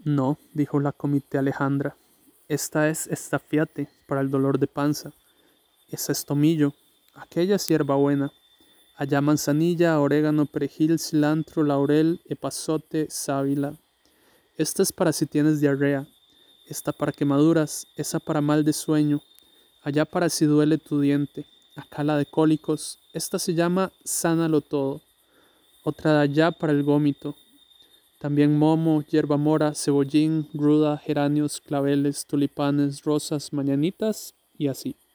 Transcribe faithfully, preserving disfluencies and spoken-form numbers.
No, dijo la comité Alejandra. Esta es estafiate para el dolor de panza. Esa es tomillo. Aquella es hierbabuena. Allá manzanilla, orégano, perejil, cilantro, laurel, epazote, sábila. Esta es para si tienes diarrea. Esta para quemaduras. Esa para mal de sueño. Allá para si duele tu diente. Acá la de cólicos. Esta se llama sánalo todo. Otra de allá para el gómito. También momo, hierba mora, cebollín, ruda, geranios, claveles, tulipanes, rosas, mañanitas y así.